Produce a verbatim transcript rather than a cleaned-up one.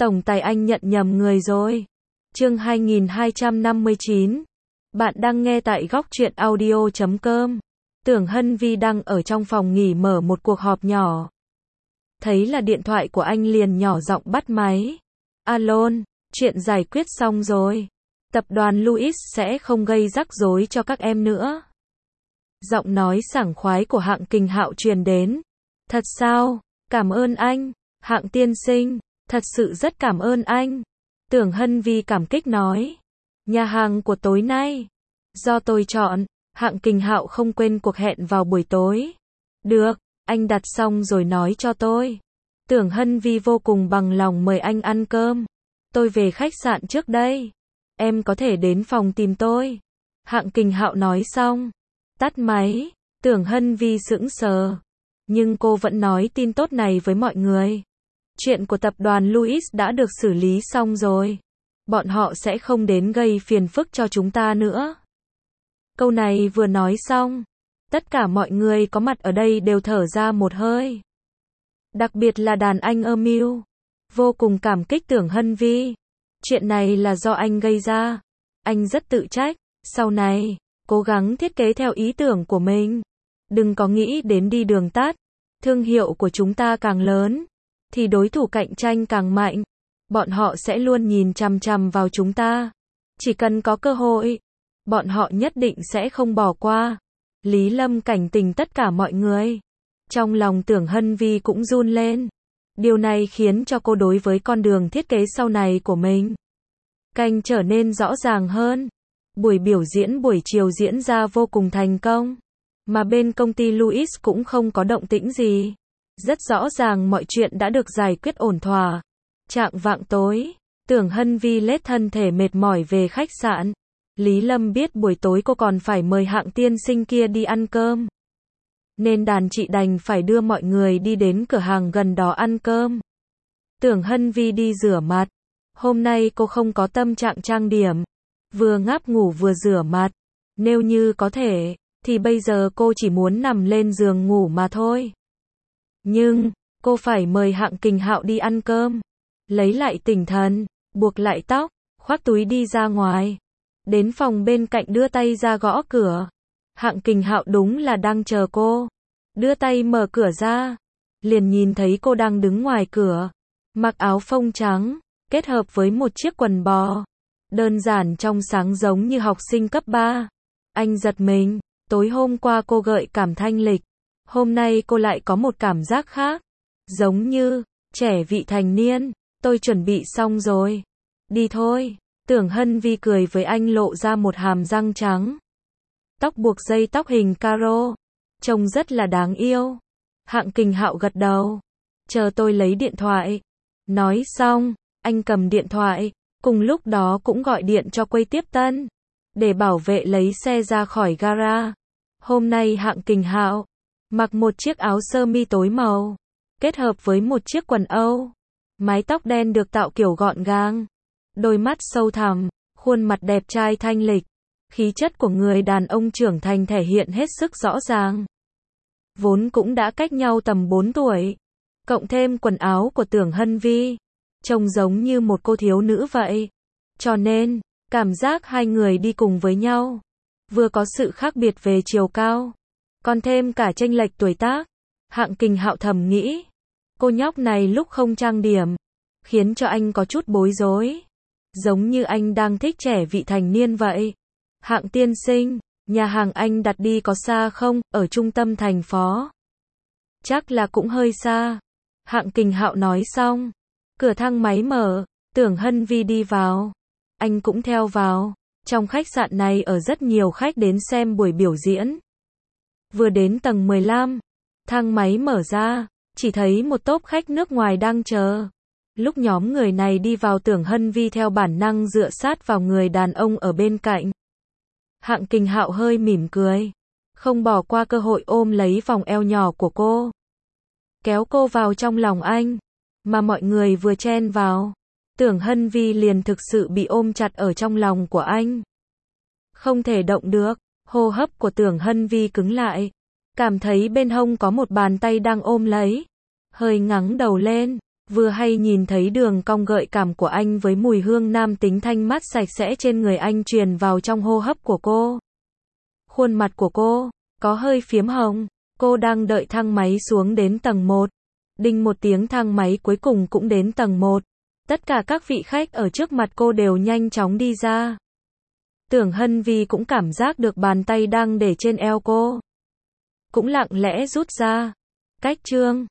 Tổng tài anh nhận nhầm người rồi. Chương hai nghìn hai trăm năm mươi chín. Bạn đang nghe tại góc truyện audio chấm com. Tưởng Hân Vi đang ở trong phòng nghỉ mở một cuộc họp nhỏ. Thấy là điện thoại của anh liền nhỏ giọng bắt máy. Alo, chuyện giải quyết xong rồi. Tập đoàn Louis sẽ không gây rắc rối cho các em nữa. Giọng nói sảng khoái của Hạng Kình Hạo truyền đến. Thật sao? Cảm ơn anh, Hạng tiên sinh. Thật sự rất cảm ơn anh. Tưởng Hân Vi cảm kích nói. Nhà hàng của tối nay do tôi chọn. Hạng Kình Hạo không quên cuộc hẹn vào buổi tối. Được, anh đặt xong rồi nói cho tôi. Tưởng Hân Vi vô cùng bằng lòng mời anh ăn cơm. Tôi về khách sạn trước đây. Em có thể đến phòng tìm tôi. Hạng Kình Hạo nói xong. Tắt máy. Tưởng Hân Vi sững sờ. Nhưng cô vẫn nói tin tốt này với mọi người. Chuyện của tập đoàn Louis đã được xử lý xong rồi. Bọn họ sẽ không đến gây phiền phức cho chúng ta nữa. Câu này vừa nói xong, tất cả mọi người có mặt ở đây đều thở ra một hơi. Đặc biệt là đàn anh Emil. Vô cùng cảm kích Tưởng Hân Vi. Chuyện này là do anh gây ra. Anh rất tự trách. Sau này, cố gắng thiết kế theo ý tưởng của mình. Đừng có nghĩ đến đi đường tắt. Thương hiệu của chúng ta càng lớn, thì đối thủ cạnh tranh càng mạnh. Bọn họ sẽ luôn nhìn chằm chằm vào chúng ta. Chỉ cần có cơ hội, bọn họ nhất định sẽ không bỏ qua. Lý Lâm cảnh tỉnh tất cả mọi người. Trong lòng Tưởng Hân Vi cũng run lên. Điều này khiến cho cô đối với con đường thiết kế sau này của mình càng trở nên rõ ràng hơn. Buổi biểu diễn buổi chiều diễn ra vô cùng thành công. Mà bên công ty Louis cũng không có động tĩnh gì. Rất rõ ràng mọi chuyện đã được giải quyết ổn thỏa. Chạng vạng tối, Tưởng Hân Vi lết thân thể mệt mỏi về khách sạn. Lý Lâm biết buổi tối cô còn phải mời Hạng tiên sinh kia đi ăn cơm. Nên đàn chị đành phải đưa mọi người đi đến cửa hàng gần đó ăn cơm. Tưởng Hân Vi đi rửa mặt. Hôm nay cô không có tâm trạng trang điểm. Vừa ngáp ngủ vừa rửa mặt. Nếu như có thể, thì bây giờ cô chỉ muốn nằm lên giường ngủ mà thôi. Nhưng, cô phải mời Hạng Kình Hạo đi ăn cơm. Lấy lại tinh thần, buộc lại tóc, khoác túi đi ra ngoài. Đến phòng bên cạnh đưa tay ra gõ cửa. Hạng Kình Hạo đúng là đang chờ cô. Đưa tay mở cửa ra. Liền nhìn thấy cô đang đứng ngoài cửa. Mặc áo phông trắng, kết hợp với một chiếc quần bò. Đơn giản trong sáng giống như học sinh cấp ba. Anh giật mình, tối hôm qua cô gợi cảm thanh lịch. Hôm nay cô lại có một cảm giác khác. Giống như, trẻ vị thành niên. Tôi chuẩn bị xong rồi. Đi thôi. Tưởng Hân Vi cười với anh lộ ra một hàm răng trắng. Tóc buộc dây tóc hình caro. Trông rất là đáng yêu. Hạng Kình Hạo gật đầu. Chờ tôi lấy điện thoại. Nói xong, anh cầm điện thoại. Cùng lúc đó cũng gọi điện cho quầy tiếp tân. Để bảo vệ lấy xe ra khỏi gara. Hôm nay Hạng Kình Hạo mặc một chiếc áo sơ mi tối màu. Kết hợp với một chiếc quần Âu. Mái tóc đen được tạo kiểu gọn gàng. Đôi mắt sâu thẳm, khuôn mặt đẹp trai thanh lịch. Khí chất của người đàn ông trưởng thành thể hiện hết sức rõ ràng. Vốn cũng đã cách nhau tầm bốn tuổi. Cộng thêm quần áo của Tưởng Hân Vi. Trông giống như một cô thiếu nữ vậy. Cho nên, cảm giác hai người đi cùng với nhau. Vừa có sự khác biệt về chiều cao. Còn thêm cả chênh lệch tuổi tác. Hạng Kình Hạo thầm nghĩ. Cô nhóc này lúc không trang điểm. Khiến cho anh có chút bối rối. Giống như anh đang thích trẻ vị thành niên vậy. Hạng tiên sinh, nhà hàng anh đặt đi có xa không? Ở trung tâm thành phố. Chắc là cũng hơi xa. Hạng Kình Hạo nói xong. Cửa thang máy mở. Tưởng Hân Vi đi vào. Anh cũng theo vào. Trong khách sạn này ở rất nhiều khách đến xem buổi biểu diễn. Vừa đến tầng mười lăm. Thang máy mở ra. Chỉ thấy một tốp khách nước ngoài đang chờ. Lúc nhóm người này đi vào Tưởng Hân Vi theo bản năng dựa sát vào người đàn ông ở bên cạnh. Hạng Kình Hạo hơi mỉm cười. Không bỏ qua cơ hội ôm lấy vòng eo nhỏ của cô. Kéo cô vào trong lòng anh. Mà mọi người vừa chen vào. Tưởng Hân Vi liền thực sự bị ôm chặt ở trong lòng của anh. Không thể động được. Hô hấp của Tưởng Hân Vi cứng lại. Cảm thấy bên hông có một bàn tay đang ôm lấy. Hơi ngẩng đầu lên. Vừa hay nhìn thấy đường cong gợi cảm của anh với mùi hương nam tính thanh mát sạch sẽ trên người anh truyền vào trong hô hấp của cô. Khuôn mặt của cô có hơi phiếm hồng. Cô đang đợi thang máy xuống đến tầng một. Đinh một tiếng, thang máy cuối cùng cũng đến tầng một. Tất cả các vị khách ở trước mặt cô đều nhanh chóng đi ra. Tưởng Hân Vi cũng cảm giác được bàn tay đang để trên eo cô cũng lặng lẽ rút ra. Cách Trương